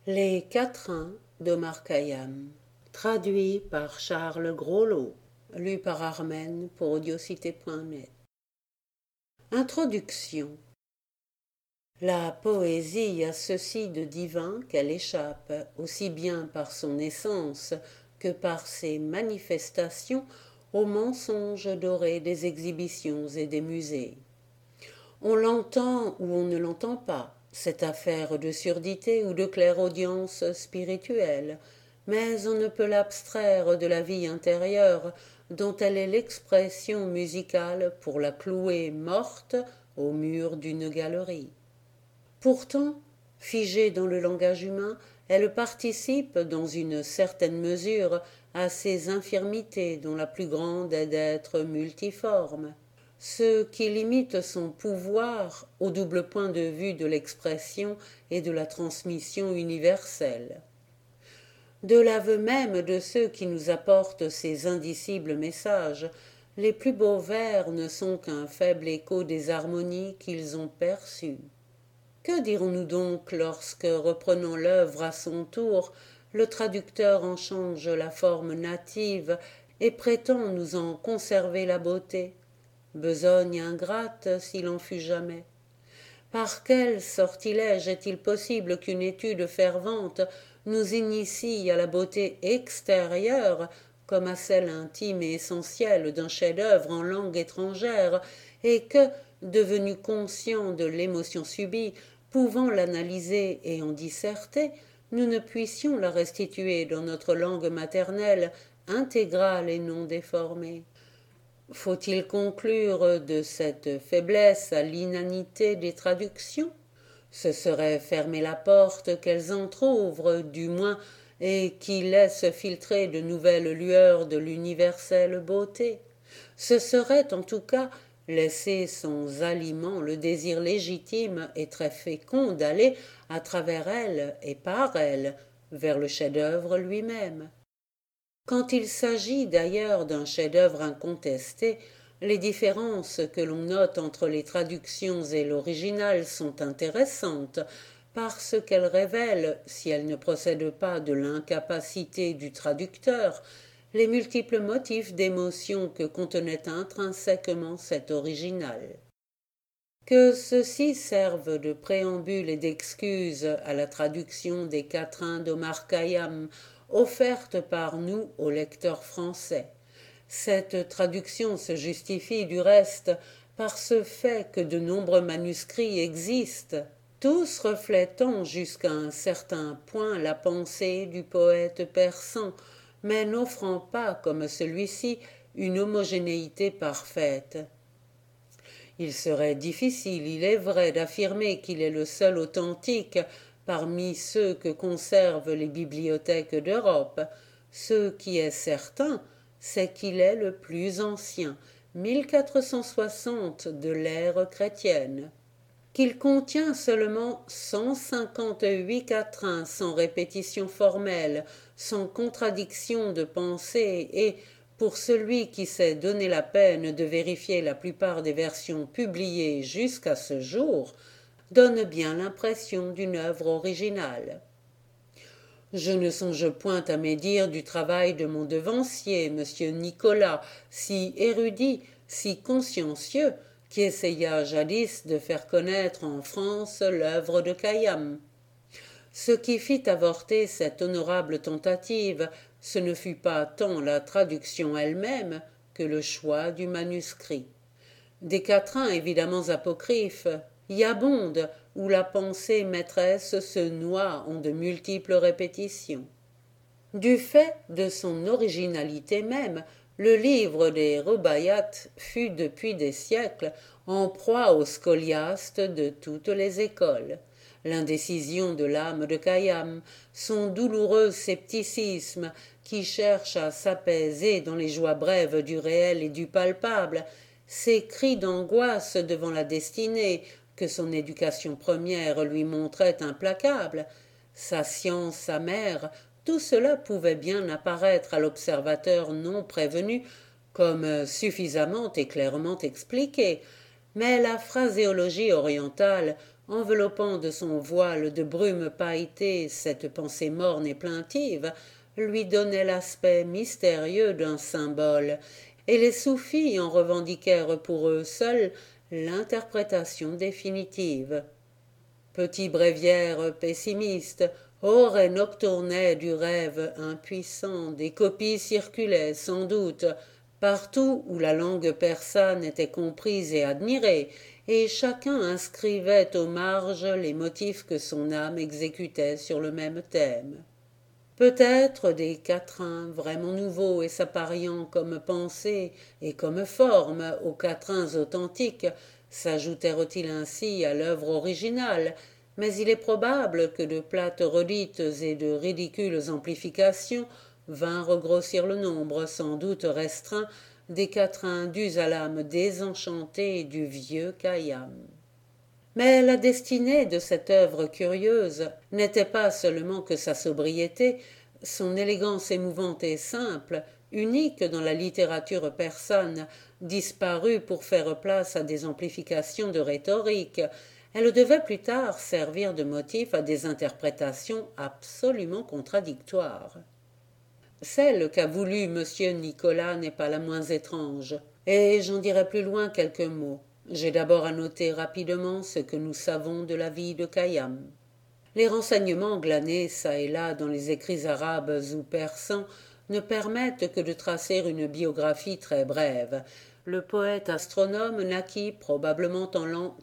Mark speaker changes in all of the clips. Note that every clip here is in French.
Speaker 1: Les quatrains d'Omar Khayyam, traduit par Charles Groslot, lu par Armen pour audiocité.net. Introduction. La poésie a ceci de divin qu'elle échappe, aussi bien par son essence que par ses manifestations, aux mensonges dorés des exhibitions et des musées. On l'entend ou on ne l'entend pas, cette affaire de surdité ou de clairaudience spirituelle, mais on ne peut l'abstraire de la vie intérieure dont elle est l'expression musicale pour la clouer morte au mur d'une galerie. Pourtant, figée dans le langage humain, elle participe dans une certaine mesure à ces infirmités dont la plus grande est d'être multiforme. Ce qui limite son pouvoir au double point de vue de l'expression et de la transmission universelle. De l'aveu même de ceux qui nous apportent ces indicibles messages, les plus beaux vers ne sont qu'un faible écho des harmonies qu'ils ont perçues. Que dirons-nous donc lorsque, reprenant l'œuvre à son tour, le traducteur en change la forme native et prétend nous en conserver la beauté? Besogne ingrate s'il en fut jamais. Par quel sortilège est-il possible qu'une étude fervente nous initie à la beauté extérieure comme à celle intime et essentielle d'un chef-d'œuvre en langue étrangère, et que, devenus conscients de l'émotion subie, pouvant l'analyser et en disserter, nous ne puissions la restituer dans notre langue maternelle, intégrale et non déformée? Faut-il conclure de cette faiblesse à l'inanité des traductions? Ce serait fermer la porte qu'elles entr'ouvrent, du moins, et qui laisse filtrer de nouvelles lueurs de l'universelle beauté. Ce serait, en tout cas, laisser sans aliment le désir légitime et très fécond d'aller, à travers elle et par elle, vers le chef-d'œuvre lui-même. Quand il s'agit d'ailleurs d'un chef-d'œuvre incontesté, les différences que l'on note entre les traductions et l'original sont intéressantes, parce qu'elles révèlent, si elles ne procèdent pas de l'incapacité du traducteur, les multiples motifs d'émotion que contenait intrinsèquement cet original. Que ceci serve de préambule et d'excuse à la traduction des quatrains d'Omar Khayyam offerte par nous aux lecteurs français. Cette traduction se justifie du reste par ce fait que de nombreux manuscrits existent, tous reflétant jusqu'à un certain point la pensée du poète persan, mais n'offrant pas, comme celui-ci, une homogénéité parfaite. Il serait difficile, il est vrai, d'affirmer qu'il est le seul authentique parmi ceux que conservent les bibliothèques d'Europe. Ce qui est certain, c'est qu'il est le plus ancien, 1460 de l'ère chrétienne, qu'il contient seulement 158 quatrains sans répétition formelle, sans contradiction de pensée et, pour celui qui s'est donné la peine de vérifier la plupart des versions publiées jusqu'à ce jour, donne bien l'impression d'une œuvre originale. Je ne songe point à médire du travail de mon devancier, M. Nicolas, si érudit, si consciencieux, qui essaya jadis de faire connaître en France l'œuvre de Khayyam. Ce qui fit avorter cette honorable tentative, ce ne fut pas tant la traduction elle-même que le choix du manuscrit. Des quatrains évidemment apocryphes y abondent, où la pensée maîtresse se noie en de multiples répétitions. Du fait de son originalité même, le livre des Rubaiyat fut depuis des siècles en proie aux scoliastes de toutes les écoles. L'indécision de l'âme de Khayyam, son douloureux scepticisme qui cherche à s'apaiser dans les joies brèves du réel et du palpable, ses cris d'angoisse devant la destinée que son éducation première lui montrait implacable, sa science amère, tout cela pouvait bien apparaître à l'observateur non prévenu comme suffisamment et clairement expliqué, mais la phraséologie orientale, enveloppant de son voile de brume pailletée cette pensée morne et plaintive, lui donnait l'aspect mystérieux d'un symbole, et les soufis en revendiquèrent pour eux seuls l'interprétation définitive. Petit bréviaire pessimiste, ore nocturnae du rêve impuissant, des copies circulaient sans doute partout où la langue persane était comprise et admirée, et chacun inscrivait aux marges les motifs que son âme exécutait sur le même thème. Peut-être des quatrains vraiment nouveaux et s'appariant comme pensée et comme forme aux quatrains authentiques s'ajoutèrent-ils ainsi à l'œuvre originale, mais il est probable que de plates redites et de ridicules amplifications vinrent grossir le nombre sans doute restreint des quatrains dus à l'âme désenchantée du vieux Khayyam. Mais la destinée de cette œuvre curieuse n'était pas seulement que sa sobriété, son élégance émouvante et simple, unique dans la littérature persane, disparut pour faire place à des amplifications de rhétorique. Elle devait plus tard servir de motif à des interprétations absolument contradictoires. Celle qu'a voulu M. Nicolas n'est pas la moins étrange, et j'en dirai plus loin quelques mots. J'ai d'abord à noter rapidement ce que nous savons de la vie de Khayyam. Les renseignements glanés çà et là dans les écrits arabes ou persans ne permettent que de tracer une biographie très brève. Le poète astronome naquit probablement en l'an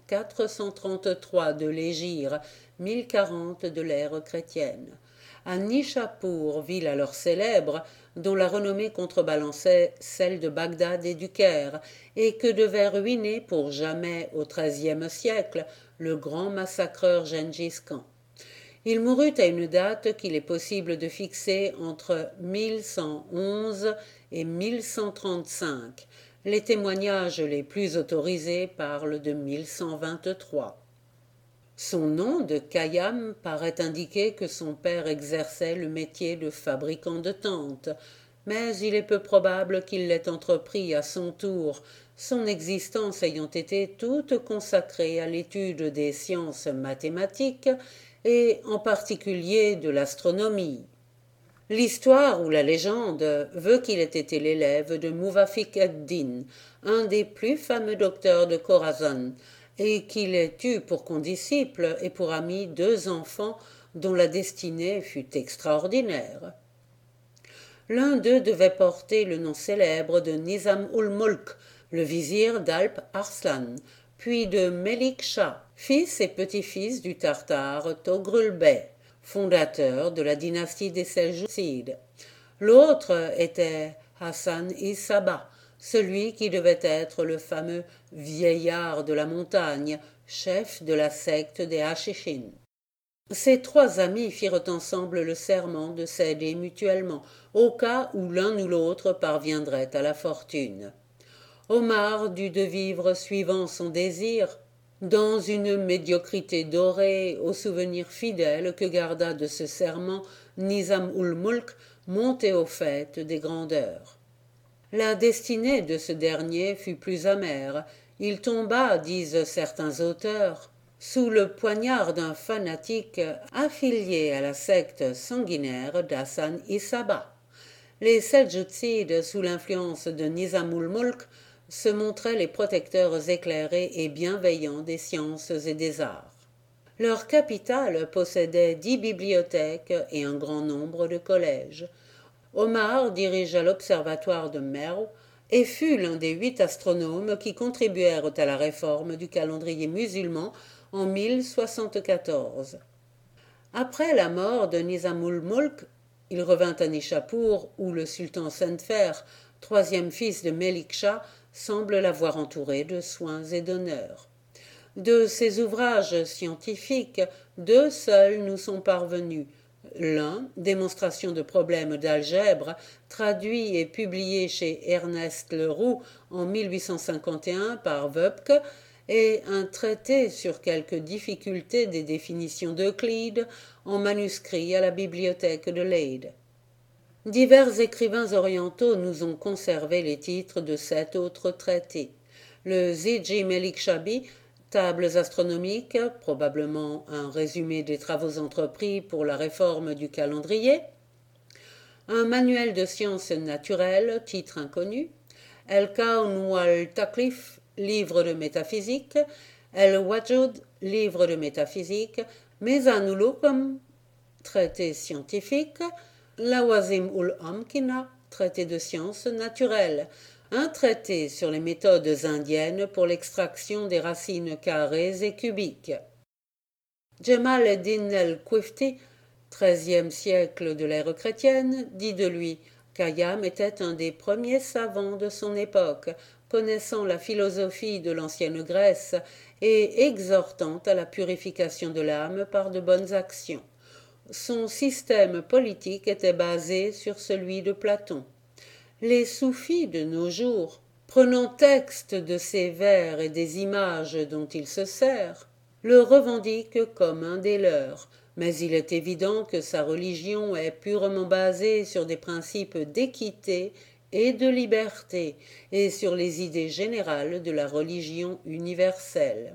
Speaker 1: 433 de l'Hégire, 1040 de l'ère chrétienne. À Nishapur, ville alors célèbre, dont la renommée contrebalançait celle de Bagdad et du Caire, et que devait ruiner pour jamais au XIIIe siècle le grand massacreur Gengis Khan. Il mourut à une date qu'il est possible de fixer entre 1111 et 1135. Les témoignages les plus autorisés parlent de 1123. Son nom de Khayyam paraît indiquer que son père exerçait le métier de fabricant de tentes, mais il est peu probable qu'il l'ait entrepris à son tour, son existence ayant été toute consacrée à l'étude des sciences mathématiques et en particulier de l'astronomie. L'histoire ou la légende veut qu'il ait été l'élève de Muvaffiq ed-Din, un des plus fameux docteurs de Khorasan, et qu'il ait eu pour condisciple et pour ami deux enfants dont la destinée fut extraordinaire. L'un d'eux devait porter le nom célèbre de Nizam-ul-Mulk, le vizir d'Alp Arslan, puis de Melik Shah, fils et petit-fils du Tartare Togrul Bey, fondateur de la dynastie des Seljoucides. L'autre était Hassan-i Sabah, celui qui devait être le fameux vieillard de la montagne, chef de la secte des Hachéchines. Ces trois amis firent ensemble le serment de s'aider mutuellement, au cas où l'un ou l'autre parviendrait à la fortune. Omar dut de vivre suivant son désir, dans une médiocrité dorée, au souvenir fidèle que garda de ce serment Nizam-ul-Mulk, monté au faîte des grandeurs. La destinée de ce dernier fut plus amère. Il tomba, disent certains auteurs, sous le poignard d'un fanatique affilié à la secte sanguinaire d'Hassan-i Sabah. Les Seldjoutsides, sous l'influence de Nizam-ul-Mulk, se montraient les protecteurs éclairés et bienveillants des sciences et des arts. Leur capitale possédait 10 bibliothèques et un grand nombre de collèges. Omar dirigea l'observatoire de Merv et fut l'un des 8 astronomes qui contribuèrent à la réforme du calendrier musulman en 1074. Après la mort de Nizam-ul-Mulk, il revint à Nishapur où le sultan Sentfer, troisième fils de Melik Shah, semble l'avoir entouré de soins et d'honneurs. De ses ouvrages scientifiques, 2 seuls nous sont parvenus. L'un, Démonstration de problèmes d'algèbre, traduit et publié chez Ernest Leroux en 1851 par Wöbke, et un traité sur quelques difficultés des définitions d'Euclide en manuscrit à la bibliothèque de Leyde. Divers écrivains orientaux nous ont conservé les titres de 7 autres traités. Le Zidji Melik Chabi tables astronomiques, probablement un résumé des travaux entrepris pour la réforme du calendrier, un manuel de sciences naturelles, titre inconnu, El-Kawn wal-Taklif, livre de métaphysique, El-Wajud, livre de métaphysique, Mizan ul-Hukm, traité scientifique, Lawazim ul-Amkina, traité de sciences naturelles, un traité sur les méthodes indiennes pour l'extraction des racines carrées et cubiques. Jamal ed-Din el-Qifti, XIIIe siècle de l'ère chrétienne, dit de lui qu'Khayyam était un des premiers savants de son époque, connaissant la philosophie de l'ancienne Grèce et exhortant à la purification de l'âme par de bonnes actions. Son système politique était basé sur celui de Platon. Les soufis de nos jours, prenant texte de ces vers et des images dont il se sert, le revendiquent comme un des leurs, mais il est évident que sa religion est purement basée sur des principes d'équité et de liberté, et sur les idées générales de la religion universelle.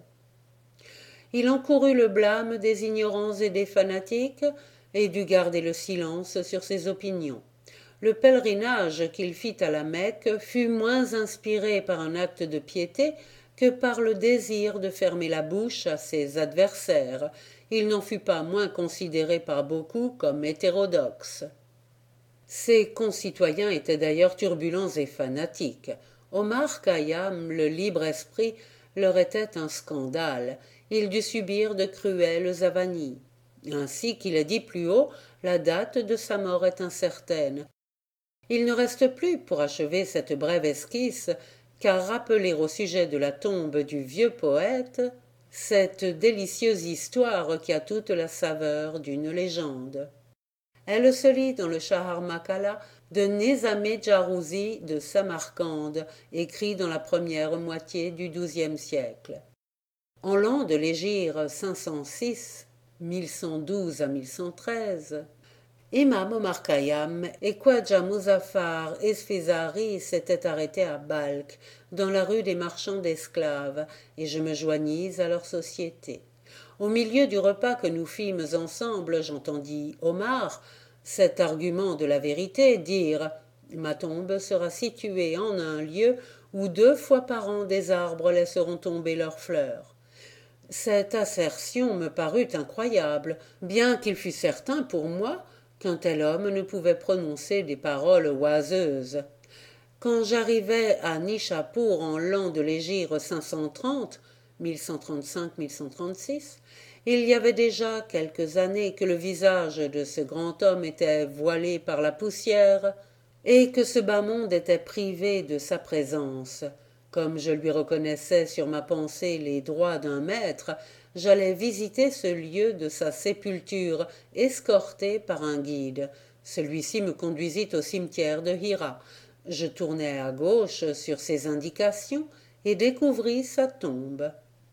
Speaker 1: Il encourut le blâme des ignorants et des fanatiques, et dut garder le silence sur ses opinions. Le pèlerinage qu'il fit à la Mecque fut moins inspiré par un acte de piété que par le désir de fermer la bouche à ses adversaires. Il n'en fut pas moins considéré par beaucoup comme hétérodoxe. Ses concitoyens étaient d'ailleurs turbulents et fanatiques. Omar Khayyam, le libre esprit, leur était un scandale. Il dut subir de cruelles avanies. Ainsi qu'il est dit plus haut, la date de sa mort est incertaine. Il ne reste plus, pour achever cette brève esquisse, qu'à rappeler au sujet de la tombe du vieux poète cette délicieuse histoire qui a toute la saveur d'une légende. Elle se lit dans le Chahar Makala de Nizamé Jarouzi de Samarcande, écrit dans la première moitié du XIIe siècle. En l'an de l'hégire 506, 1112 à 1113, Imam Omar Khayyam et Khwaja Muzaffar Esfizari s'étaient arrêtés à Balkh, dans la rue des marchands d'esclaves, et je me joignis à leur société. Au milieu du repas que nous fîmes ensemble, j'entendis Omar, cet argument de la vérité, dire « Ma tombe sera située en un lieu où 2 fois par an des arbres laisseront tomber leurs fleurs. » Cette assertion me parut incroyable, bien qu'il fût certain pour moi qu'un tel homme ne pouvait prononcer des paroles oiseuses. Quand j'arrivai à Nishapur en l'an de l'hégire 530, 1135-1136, il y avait déjà quelques années que le visage de ce grand homme était voilé par la poussière et que ce bas monde était privé de sa présence. Comme je lui reconnaissais sur ma pensée les droits d'un maître, j'allais visiter ce lieu de sa sépulture, escorté par un guide. Celui-ci me conduisit au cimetière de Hira. Je tournai à gauche sur ses indications et découvris sa tombe.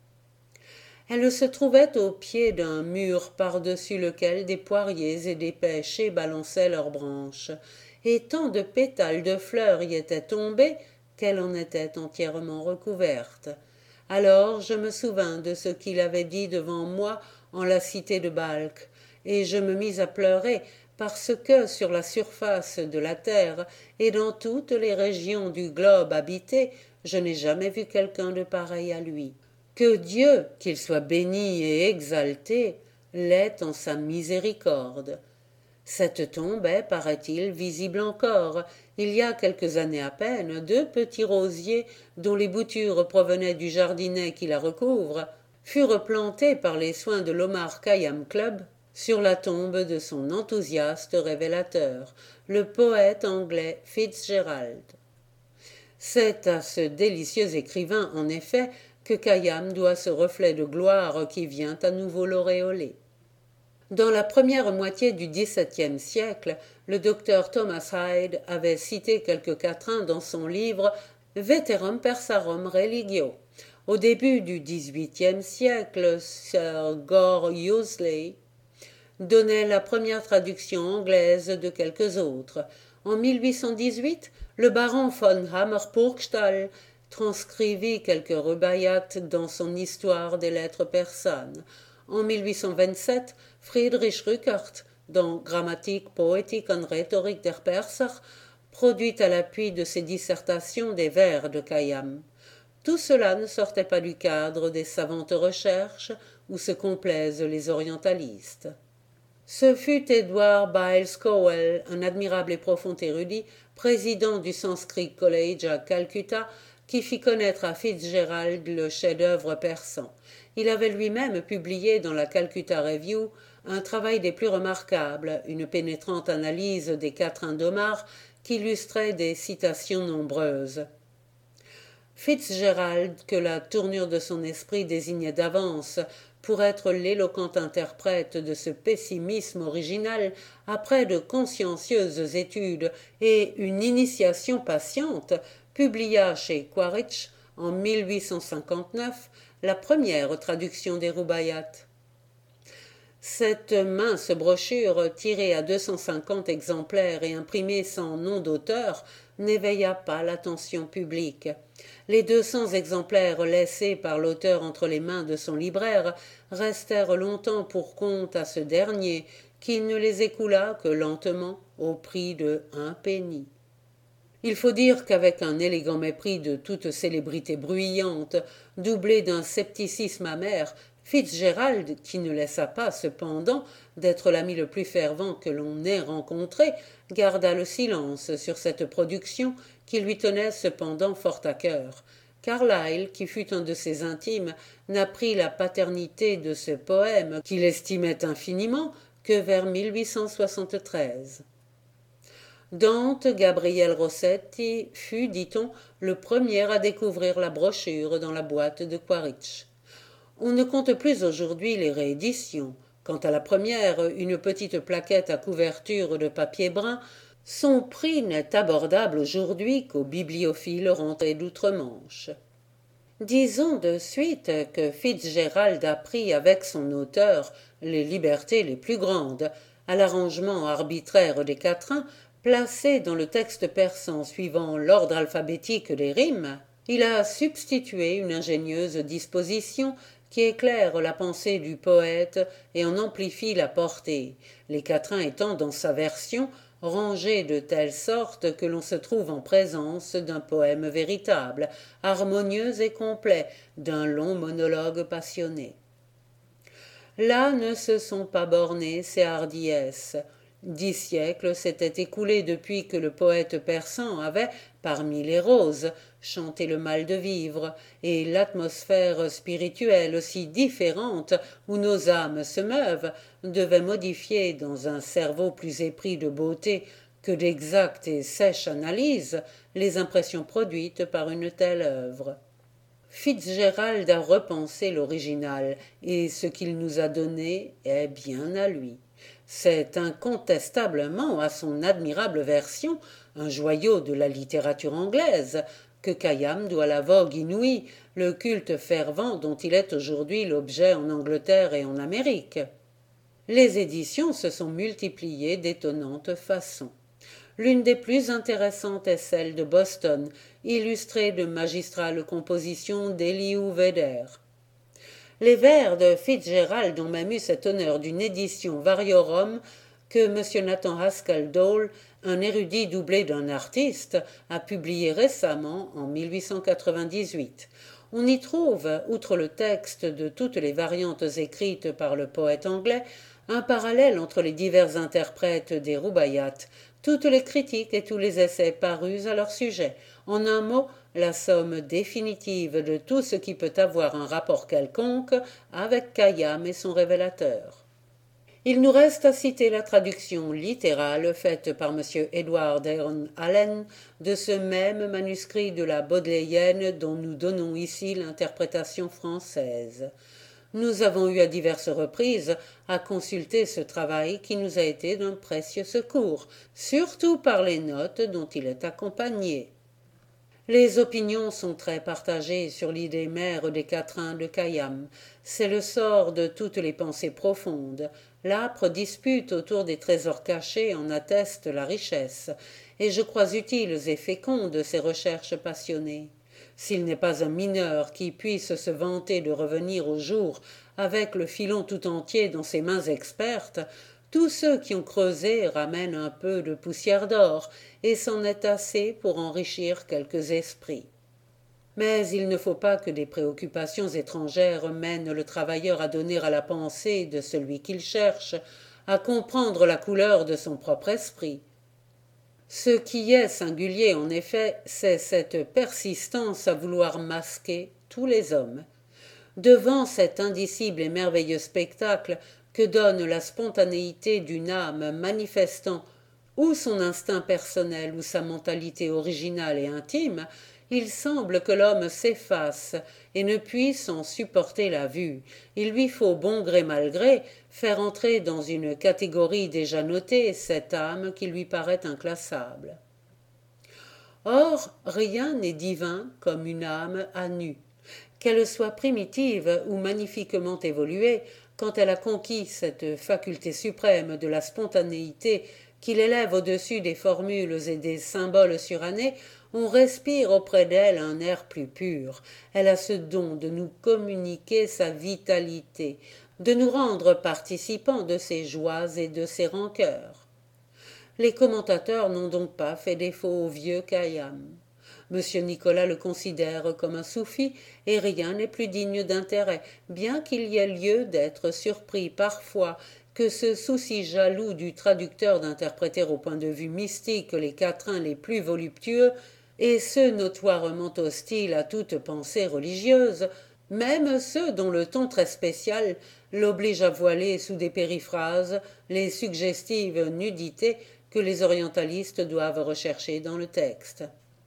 Speaker 1: Elle se trouvait au pied d'un mur par-dessus lequel des poiriers et des pêchers balançaient leurs branches, et tant de pétales de fleurs y étaient tombés qu'elle en était entièrement recouverte. Alors je me souvins de ce qu'il avait dit devant moi en la cité de Balkh, et je me mis à pleurer parce que sur la surface de la terre et dans toutes les régions du globe habité, je n'ai jamais vu quelqu'un de pareil à lui. Que Dieu, qu'il soit béni et exalté, l'ait en sa miséricorde. Cette tombe est, paraît-il, visible encore. Il y a quelques années à peine, 2 petits rosiers, dont les boutures provenaient du jardinet qui la recouvre, furent plantés par les soins de l'Omar Khayyam Club sur la tombe de son enthousiaste révélateur, le poète anglais Fitzgerald. C'est à ce délicieux écrivain, en effet, que Khayyam doit ce reflet de gloire qui vient à nouveau l'auréoler. Dans la première moitié du XVIIe siècle, le docteur Thomas Hyde avait cité quelques quatrains dans son livre Veterum Persarum Religio. Au début du XVIIIe siècle, Sir Gore Hughley donnait la première traduction anglaise de quelques autres. En 1818, le baron von Hammer-Purgstall transcrivit quelques rubaiyat dans son Histoire des lettres persanes. En 1827, Friedrich Rückert, dans Grammatik, Poetik und Rhetorik der Perser, produit à l'appui de ses dissertations des vers de Khayyam. Tout cela ne sortait pas du cadre des savantes recherches où se complaisent les orientalistes. Ce fut Edward Byles Cowell, un admirable et profond érudit, président du Sanskrit College à Calcutta, qui fit connaître à Fitzgerald le chef-d'œuvre persan. Il avait lui-même publié dans la Calcutta Review un travail des plus remarquables, une pénétrante analyse des quatrains d'Omar qui illustrait des citations nombreuses. Fitzgerald, que la tournure de son esprit désignait d'avance pour être l'éloquent interprète de ce pessimisme original, après de consciencieuses études et une initiation patiente, publia chez Quaritch en 1859 la première traduction des Rubaiyat. Cette mince brochure, tirée à 250 exemplaires et imprimée sans nom d'auteur, n'éveilla pas l'attention publique. Les 200 exemplaires laissés par l'auteur entre les mains de son libraire restèrent longtemps pour compte à ce dernier, qui ne les écoula que lentement au prix de 1 penny. Il faut dire qu'avec un élégant mépris de toute célébrité bruyante, doublé d'un scepticisme amer, Fitzgerald, qui ne laissa pas, cependant, d'être l'ami le plus fervent que l'on ait rencontré, garda le silence sur cette production qui lui tenait cependant fort à cœur. Carlyle, qui fut un de ses intimes, n'apprit la paternité de ce poème, qu'il estimait infiniment, que vers 1873. Dante Gabriel Rossetti fut, dit-on, le premier à découvrir la brochure dans la boîte de Quaritch. On ne compte plus aujourd'hui les rééditions. Quant à la première, une petite plaquette à couverture de papier brun, son prix n'est abordable aujourd'hui qu'aux bibliophiles rentrés d'outre-Manche. Disons de suite que Fitzgerald a pris avec son auteur les libertés les plus grandes, à l'arrangement arbitraire des quatrains, placé dans le texte persan suivant l'ordre alphabétique des rimes. Il a substitué une ingénieuse disposition qui éclaire la pensée du poète et en amplifie la portée, les quatrains étant dans sa version rangés de telle sorte que l'on se trouve en présence d'un poème véritable, harmonieux et complet, d'un long monologue passionné. Là ne se sont pas bornées ces hardiesses. 10 siècles s'étaient écoulés depuis que le poète persan avait, parmi les roses, chanté le mal de vivre, et l'atmosphère spirituelle aussi différente où nos âmes se meuvent devait modifier dans un cerveau plus épris de beauté que d'exacte et sèche analyse les impressions produites par une telle œuvre. Fitzgerald a repensé l'original, et ce qu'il nous a donné est bien à lui. C'est incontestablement à son admirable version, un joyau de la littérature anglaise, que Khayyam doit la vogue inouïe, le culte fervent dont il est aujourd'hui l'objet en Angleterre et en Amérique. Les éditions se sont multipliées d'étonnantes façons. L'une des plus intéressantes est celle de Boston, illustrée de magistrales compositions d'Elihu Vedder. Les vers de Fitzgerald ont même eu cet honneur d'une édition variorum que M. Nathan Haskell Dole, un érudit doublé d'un artiste, a publié récemment en 1898. On y trouve, outre le texte de toutes les variantes écrites par le poète anglais, un parallèle entre les divers interprètes des Rubaiyat, toutes les critiques et tous les essais parus à leur sujet. En un mot, la somme définitive de tout ce qui peut avoir un rapport quelconque avec Khayyam et son révélateur. Il nous reste à citer la traduction littérale faite par M. Edward Aaron Allen de ce même manuscrit de la Bodléienne dont nous donnons ici l'interprétation française. Nous avons eu à diverses reprises à consulter ce travail qui nous a été d'un précieux secours, surtout par les notes dont il est accompagné. Les opinions sont très partagées sur l'idée mère des quatrains de Khayyam. C'est le sort de toutes les pensées profondes. L'âpre dispute autour des trésors cachés en atteste la richesse, et je crois utiles et fécondes ces recherches passionnées. s'il n'est pas un mineur qui puisse se vanter de revenir au jour avec le filon tout entier dans ses mains expertes, tous ceux qui ont creusé ramènent un peu de poussière d'or, et c'en est assez pour enrichir quelques esprits. Mais il ne faut pas que des préoccupations étrangères mènent le travailleur à donner à la pensée de celui qu'il cherche, à comprendre la couleur de son propre esprit. Ce qui est singulier, en effet, c'est cette persistance à vouloir masquer tous les hommes. Devant cet indicible et merveilleux spectacle que donne la spontanéité d'une âme manifestant ou son instinct personnel ou sa mentalité originale et intime, il semble que l'homme s'efface et ne puisse en supporter la vue. Il lui faut, bon gré mal gré, faire entrer dans une catégorie déjà notée cette âme qui lui paraît inclassable. Or, rien n'est divin comme une âme à nu. Qu'elle soit primitive ou magnifiquement évoluée, quand elle a conquis cette faculté suprême de la spontanéité qui l'élève au-dessus des formules et des symboles surannés, on respire auprès d'elle un air plus pur. Elle a ce don de nous communiquer sa vitalité, de nous rendre participants de ses joies et de ses rancœurs. Les commentateurs n'ont donc pas fait défaut au vieux Khayyam. Monsieur Nicolas le considère comme un soufi, et rien n'est plus digne d'intérêt, bien qu'il y ait lieu d'être surpris parfois que ce souci jaloux du traducteur d'interpréter au point de vue mystique les quatrains les plus voluptueux, et ceux notoirement hostiles à toute pensée religieuse, même ceux dont le ton très spécial l'oblige à voiler sous des périphrases les suggestives nudités que les orientalistes doivent rechercher dans le texte.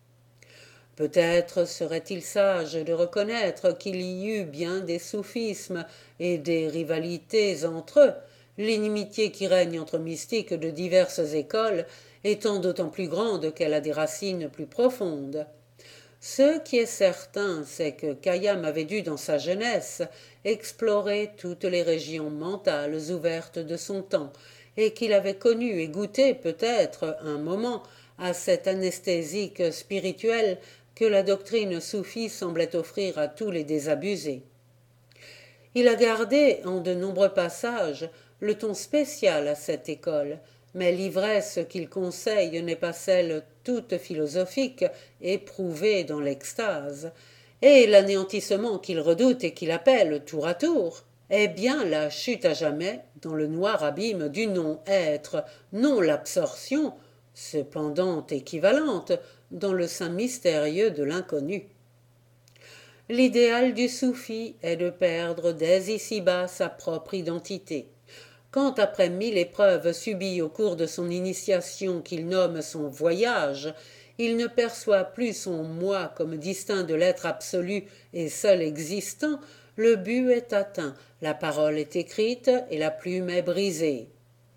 Speaker 1: Peut-être serait-il sage de reconnaître qu'il y eut bien des soufismes et des rivalités entre eux, l'inimitié qui règne entre mystiques de diverses écoles étant d'autant plus grande qu'elle a des racines plus profondes. Ce qui est certain, c'est que Khayyam avait dû, dans sa jeunesse, explorer toutes les régions mentales ouvertes de son temps, et qu'il avait connu et goûté peut-être un moment à cette anesthésique spirituelle que la doctrine soufie semblait offrir à tous les désabusés. Il a gardé, en de nombreux passages, le ton spécial à cette école, mais l'ivresse qu'il conseille n'est pas celle toute philosophique, éprouvée dans l'extase, et l'anéantissement qu'il redoute et qu'il appelle tour à tour est bien la chute à jamais dans le noir abîme du non-être, non l'absorption, cependant équivalente, dans le sein mystérieux de l'inconnu. L'idéal du soufi est de perdre dès ici-bas sa propre identité. Quand, après 1000 épreuves subies au cours de son initiation qu'il nomme son voyage, il ne perçoit plus son moi comme distinct de l'être absolu et seul existant, le but est atteint, la parole est écrite et la plume est brisée.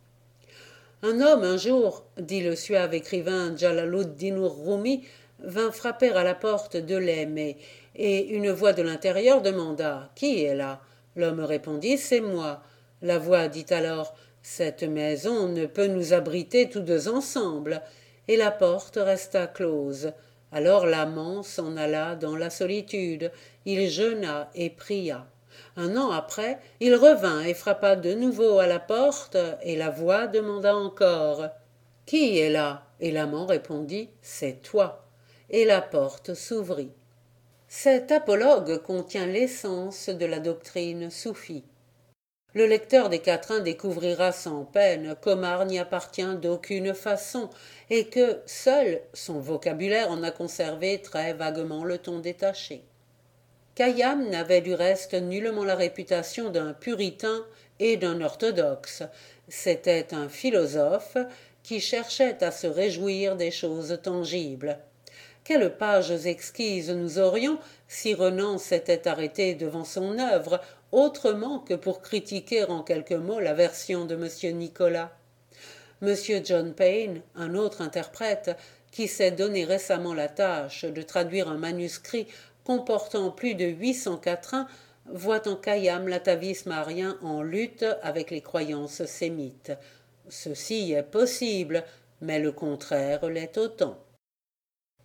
Speaker 1: Un homme, un jour, dit le suave écrivain Jalaluddin Rumi, vint frapper à la porte de l'aimé, et une voix de l'intérieur demanda « Qui est là ?» L'homme répondit « C'est moi ». La voix dit alors « Cette maison ne peut nous abriter tous deux ensemble », et la porte resta close. Alors l'amant s'en alla dans la solitude, il jeûna et pria. Un an après, il revint et frappa de nouveau à la porte, et la voix demanda encore « Qui est là ?» Et l'amant répondit « C'est toi ». Et la porte s'ouvrit. Cet apologue contient l'essence de la doctrine soufie. Le lecteur des quatrains découvrira sans peine qu'Omar n'y appartient d'aucune façon et que seul son vocabulaire en a conservé très vaguement le ton détaché. Khayyam n'avait du reste nullement la réputation d'un puritain et d'un orthodoxe. C'était un philosophe qui cherchait à se réjouir des choses tangibles. Quelles pages exquises nous aurions si Renan s'était arrêté devant son œuvre autrement que pour critiquer en quelques mots la version de M. Nicolas. M. John Payne, un autre interprète, qui s'est donné récemment la tâche de traduire un manuscrit comportant plus de 800 quatrains, voit en Khayyam l'atavisme arien en lutte avec les croyances sémites. Ceci est possible, mais le contraire l'est autant.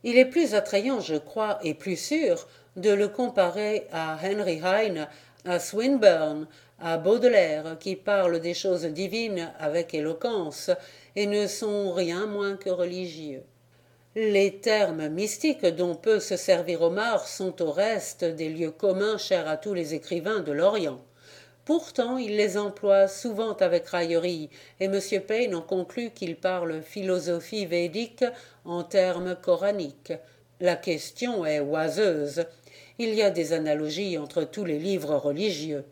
Speaker 1: Il est plus attrayant, je crois, et plus sûr, de le comparer à Henry Heine, à Swinburne, à Baudelaire, qui parlent des choses divines avec éloquence, et ne sont rien moins que religieux. Les termes mystiques dont peut se servir Omar sont au reste des lieux communs chers à tous les écrivains de l'Orient. Pourtant, il les emploie souvent avec raillerie, et M. Paine en conclut qu'il parle philosophie védique en termes coraniques. La question est oiseuse. Il y a des analogies entre tous les livres religieux.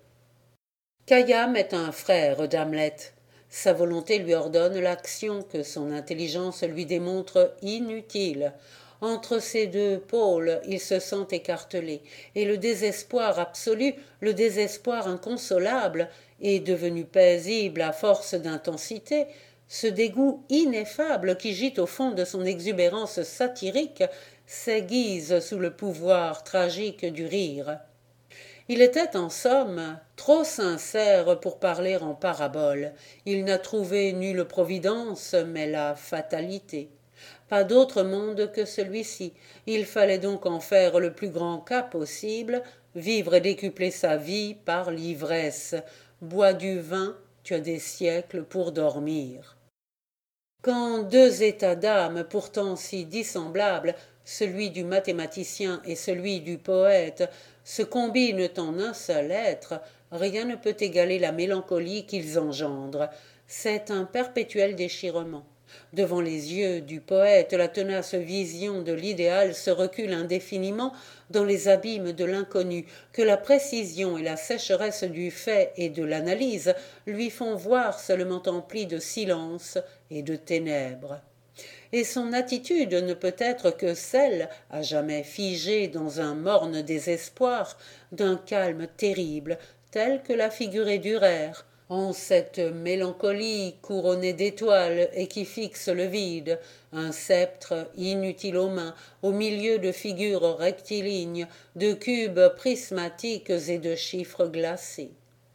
Speaker 1: Khayyam est un frère d'Hamlet. Sa volonté lui ordonne l'action que son intelligence lui démontre inutile. Entre ces deux pôles, il se sent écartelé, et le désespoir absolu, le désespoir inconsolable, est devenu paisible à force d'intensité. Ce dégoût ineffable qui gît au fond de son exubérance satirique s'aiguise sous le pouvoir tragique du rire. Il était en somme trop sincère pour parler en parabole. Il n'a trouvé nulle providence, mais la fatalité. Pas d'autre monde que celui-ci. Il fallait donc en faire le plus grand cas possible, vivre et décupler sa vie par l'ivresse. Bois du vin, tu as des siècles pour dormir. Quand deux états d'âme pourtant si dissemblables, celui du mathématicien et celui du poète, se combinent en un seul être, rien ne peut égaler la mélancolie qu'ils engendrent. C'est un perpétuel déchirement. Devant les yeux du poète, la tenace vision de l'idéal se recule indéfiniment dans les abîmes de l'inconnu, que la précision et la sécheresse du fait et de l'analyse lui font voir seulement empli de silence et de ténèbres. Et son attitude ne peut être que celle, à jamais figée dans un morne désespoir, d'un calme terrible, tel que l'a figuré Dürer, en cette mélancolie couronnée d'étoiles et qui fixe le vide, un sceptre inutile aux mains, au milieu de figures rectilignes, de cubes prismatiques et de chiffres glacés.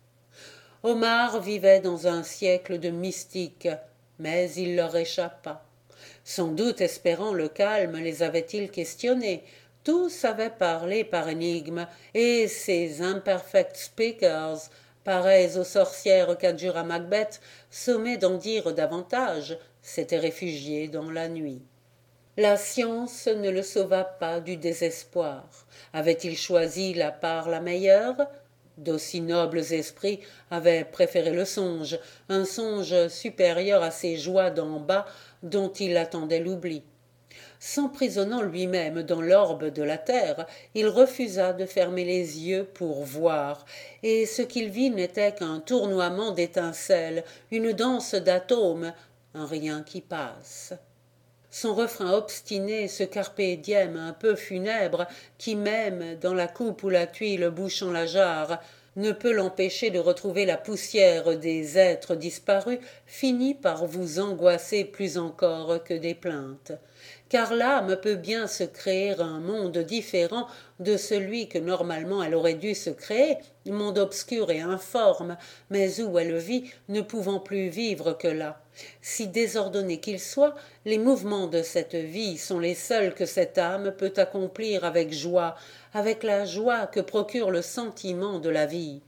Speaker 1: Omar vivait dans un siècle de mystiques, mais il leur échappa. Sans doute espérant le calme les avait-il questionnés. Tous avaient parlé par énigme, et ces imperfect speakers, pareils aux sorcières qu'adjura Macbeth, sommés d'en dire davantage, s'étaient réfugiés dans la nuit. La science ne le sauva pas du désespoir. Avait-il choisi la part la meilleure? D'aussi nobles esprits avaient préféré le songe, un songe supérieur à ces joies d'en bas dont il attendait l'oubli. S'emprisonnant lui-même dans l'orbe de la terre, il refusa de fermer les yeux pour voir, et ce qu'il vit n'était qu'un tournoiement d'étincelles, une danse d'atomes, un rien qui passe. Son refrain obstiné, ce carpe diem un peu funèbre, qui même, dans la coupe ou la tuile bouchant la jarre, ne peut l'empêcher de retrouver la poussière des êtres disparus, finit par vous angoisser plus encore que des plaintes. Car l'âme peut bien se créer un monde différent de celui que normalement elle aurait dû se créer, monde obscur et informe, mais où elle vit, ne pouvant plus vivre que là. Si désordonné qu'il soit, les mouvements de cette vie sont les seuls que cette âme peut accomplir avec joie, avec la joie que procure le sentiment de la vie.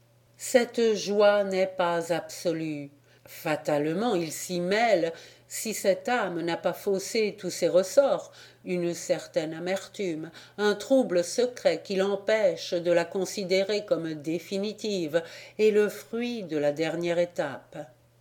Speaker 1: Cette joie n'est pas absolue. Fatalement, il s'y mêle, si cette âme n'a pas faussé tous ses ressorts, une certaine amertume, un trouble secret qui l'empêche de la considérer comme définitive et le fruit de la dernière étape.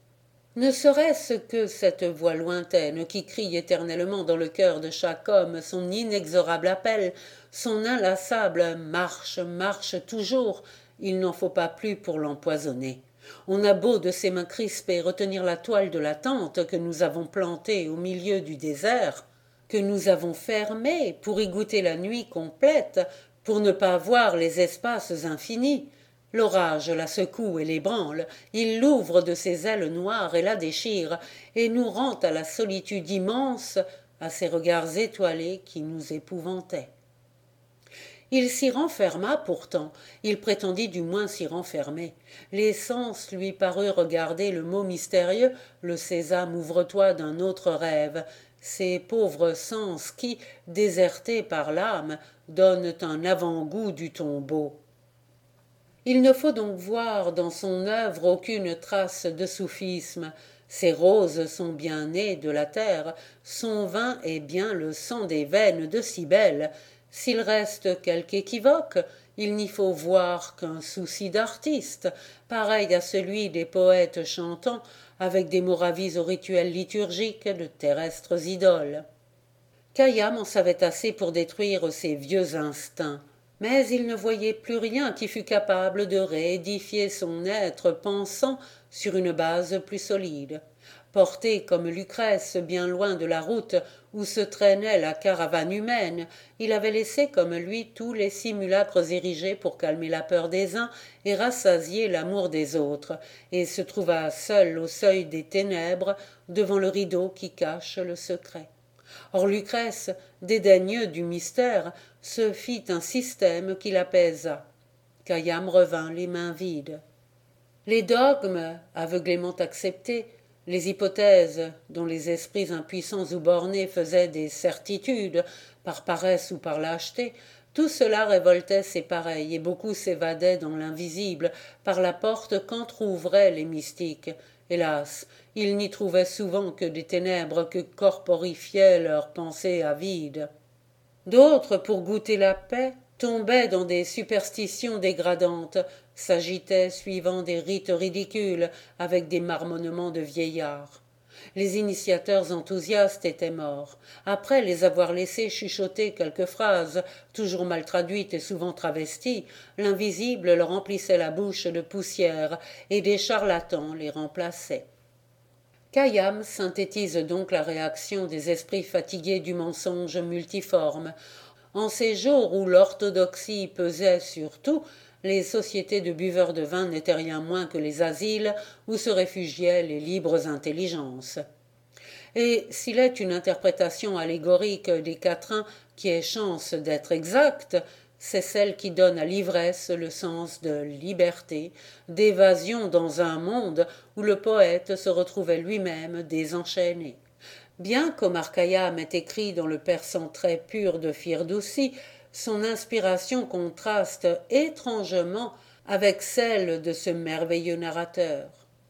Speaker 1: Ne serait-ce que cette voix lointaine qui crie éternellement dans le cœur de chaque homme son inexorable appel, son inlassable marche, marche toujours, il n'en faut pas plus pour l'empoisonner. On a beau de ses mains crispées retenir la toile de la tente que nous avons plantée au milieu du désert, que nous avons fermée pour y goûter la nuit complète, pour ne pas voir les espaces infinis. L'orage la secoue et l'ébranle, il l'ouvre de ses ailes noires et la déchire, et nous rend à la solitude immense, à ces regards étoilés qui nous épouvantaient. Il s'y renferma pourtant, il prétendit du moins s'y renfermer. Les sens lui parurent regarder le mot mystérieux, le sésame ouvre-toi d'un autre rêve, ces pauvres sens qui, désertés par l'âme, donnent un avant-goût du tombeau. Il ne faut donc voir dans son œuvre aucune trace de soufisme. Ses roses sont bien nées de la terre, son vin est bien le sang des veines de Cybèle. S'il reste quelque équivoque, il n'y faut voir qu'un souci d'artiste, pareil à celui des poètes chantant, avec des mots ravis au rituel liturgique de terrestres idoles. Khayyam en savait assez pour détruire ses vieux instincts. Mais il ne voyait plus rien qui fût capable de réédifier son être pensant sur une base plus solide. Porté comme Lucrèce bien loin de la route où se traînait la caravane humaine, il avait laissé comme lui tous les simulacres érigés pour calmer la peur des uns et rassasier l'amour des autres, et se trouva seul au seuil des ténèbres devant le rideau qui cache le secret. Or Lucrèce, dédaigneux du mystère, se fit un système qui l'apaisa. Khayyam revint les mains vides. Les dogmes, aveuglément acceptés, les hypothèses dont les esprits impuissants ou bornés faisaient des certitudes, par paresse ou par lâcheté, tout cela révoltait ses pareils, et beaucoup s'évadaient dans l'invisible par la porte qu'entr'ouvraient les mystiques. Hélas, ils n'y trouvaient souvent que des ténèbres que corporifiaient leurs pensées avides. D'autres, pour goûter la paix, tombaient dans des superstitions dégradantes, s'agitaient suivant des rites ridicules, avec des marmonnements de vieillards. Les initiateurs enthousiastes étaient morts. Après les avoir laissés chuchoter quelques phrases, toujours mal traduites et souvent travesties, l'invisible leur emplissait la bouche de poussière, et des charlatans les remplaçaient. Khayyam synthétise donc la réaction des esprits fatigués du mensonge multiforme. En ces jours où l'orthodoxie pesait sur tout, les sociétés de buveurs de vin n'étaient rien moins que les asiles où se réfugiaient les libres intelligences. Et s'il est une interprétation allégorique des quatrains qui ait chance d'être exacte, c'est celle qui donne à l'ivresse le sens de liberté, d'évasion dans un monde où le poète se retrouvait lui-même désenchaîné. Bien qu'Omar Khayyam ait écrit dans le persan très pur de Firdoussi, son inspiration contraste étrangement avec celle de ce merveilleux narrateur.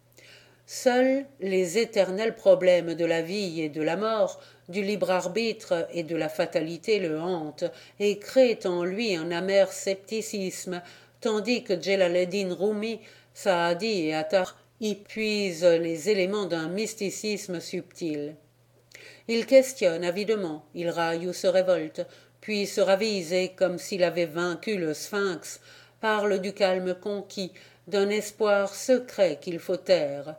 Speaker 1: Seuls les éternels problèmes de la vie et de la mort, du libre arbitre et de la fatalité le hantent et créent en lui un amer scepticisme, tandis que Djellal-Eddin Rumi, Saadi et Attar y puisent les éléments d'un mysticisme subtil. Il questionne avidement, il raille ou se révolte, puis se ravise et, comme s'il avait vaincu le sphinx, parle du calme conquis, d'un espoir secret qu'il faut taire.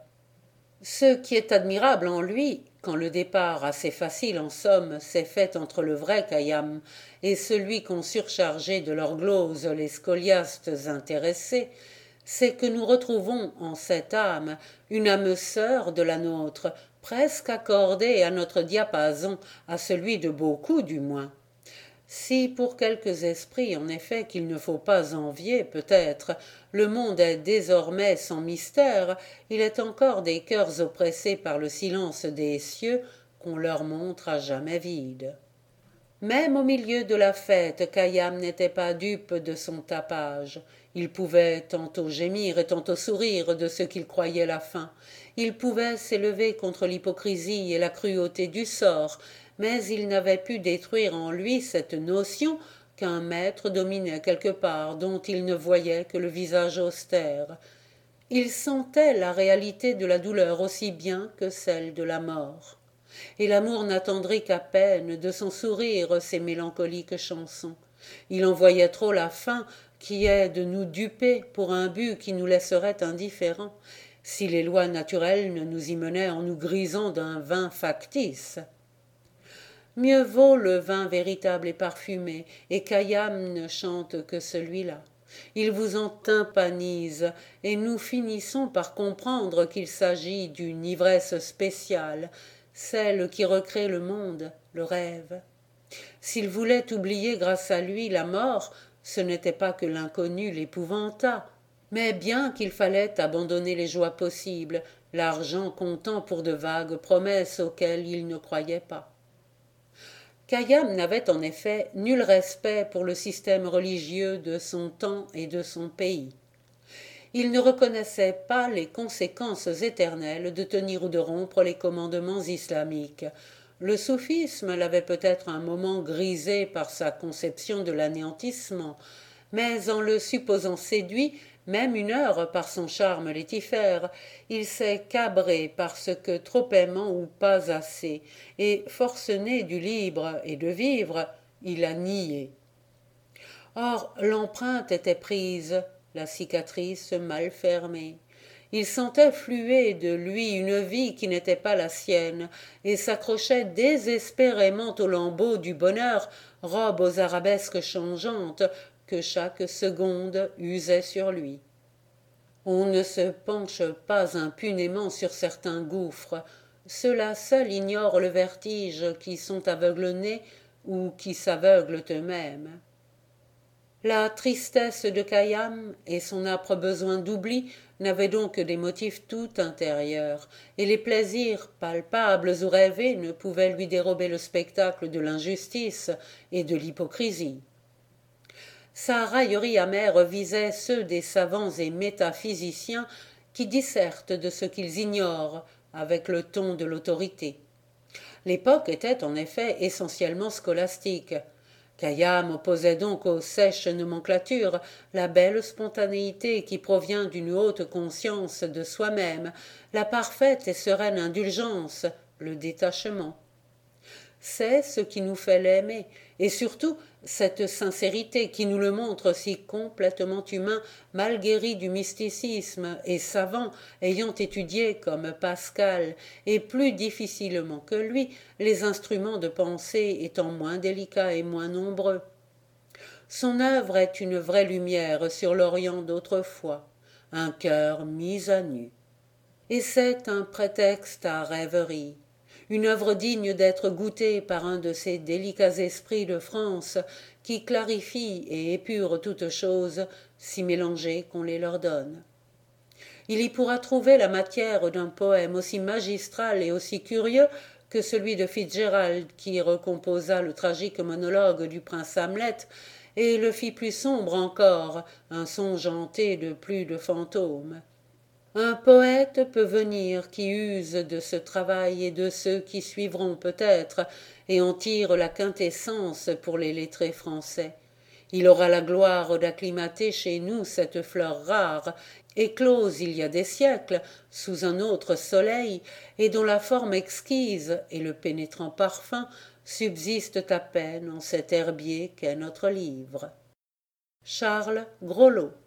Speaker 1: Ce qui est admirable en lui, quand le départ assez facile en somme s'est fait entre le vrai Khayyam et celui qu'ont surchargé de leur glose les scoliastes intéressés, c'est que nous retrouvons en cette âme une âme sœur de la nôtre, presque accordée à notre diapason, à celui de beaucoup du moins. Si pour quelques esprits, en effet, qu'il ne faut pas envier, peut-être, le monde est désormais sans mystère, il est encore des cœurs oppressés par le silence des cieux qu'on leur montre à jamais vides. Même au milieu de la fête, Khayyam n'était pas dupe de son tapage. Il pouvait tantôt gémir et tantôt sourire de ce qu'il croyait la fin. Il pouvait s'élever contre l'hypocrisie et la cruauté du sort, mais il n'avait pu détruire en lui cette notion qu'un maître dominait quelque part dont il ne voyait que le visage austère. Il sentait la réalité de la douleur aussi bien que celle de la mort. Et l'amour n'attendrit qu'à peine de son sourire ces mélancoliques chansons. Il en voyait trop la fin qui est de nous duper pour un but qui nous laisserait indifférents, si les lois naturelles ne nous y menaient en nous grisant d'un vin factice. Mieux vaut le vin véritable et parfumé, et Khayyam ne chante que celui-là. Il vous en tympanise, et nous finissons par comprendre qu'il s'agit d'une ivresse spéciale, celle qui recrée le monde, le rêve. S'il voulait oublier grâce à lui la mort, ce n'était pas que l'inconnu l'épouvantât, mais bien qu'il fallait abandonner les joies possibles, l'argent comptant pour de vagues promesses auxquelles il ne croyait pas. Khayyam n'avait en effet nul respect pour le système religieux de son temps et de son pays. Il ne reconnaissait pas les conséquences éternelles de tenir ou de rompre les commandements islamiques. Le soufisme l'avait peut-être un moment grisé par sa conception de l'anéantissement, mais en le supposant séduit, même une heure par son charme laitifaire, il s'est cabré parce que trop aimant ou pas assez, et forcené du libre et de vivre, il a nié. Or l'empreinte était prise, la cicatrice mal fermée. Il sentait fluer de lui une vie qui n'était pas la sienne, et s'accrochait désespérément aux lambeaux du bonheur, robe aux arabesques changeantes, que chaque seconde usait sur lui. On ne se penche pas impunément sur certains gouffres. Ceux-là seuls ignorent le vertige qui sont aveuglés ou qui s'aveuglent eux-mêmes. La tristesse de Khayyam et son âpre besoin d'oubli n'avaient donc que des motifs tout intérieurs, et les plaisirs palpables ou rêvés ne pouvaient lui dérober le spectacle de l'injustice et de l'hypocrisie. Sa raillerie amère visait ceux des savants et métaphysiciens qui dissertent de ce qu'ils ignorent avec le ton de l'autorité. L'époque était en effet essentiellement scolastique. Khayyam opposait donc aux sèches nomenclatures la belle spontanéité qui provient d'une haute conscience de soi-même, la parfaite et sereine indulgence, le détachement. C'est ce qui nous fait l'aimer, et surtout cette sincérité qui nous le montre si complètement humain, mal guéri du mysticisme et savant, ayant étudié comme Pascal, et plus difficilement que lui, les instruments de pensée étant moins délicats et moins nombreux. Son œuvre est une vraie lumière sur l'Orient d'autrefois, un cœur mis à nu. Et c'est un prétexte à rêverie, une œuvre digne d'être goûtée par un de ces délicats esprits de France qui clarifient et épurent toutes choses si mélangées qu'on les leur donne. Il y pourra trouver la matière d'un poème aussi magistral et aussi curieux que celui de Fitzgerald qui recomposa le tragique monologue du prince Hamlet et le fit plus sombre encore, un songe hanté de plus de fantômes. Un poète peut venir qui use de ce travail et de ceux qui suivront peut-être, et en tire la quintessence pour les lettrés français. Il aura la gloire d'acclimater chez nous cette fleur rare, éclose il y a des siècles, sous un autre soleil, et dont la forme exquise et le pénétrant parfum subsistent à peine en cet herbier qu'est notre livre. Charles Grolot.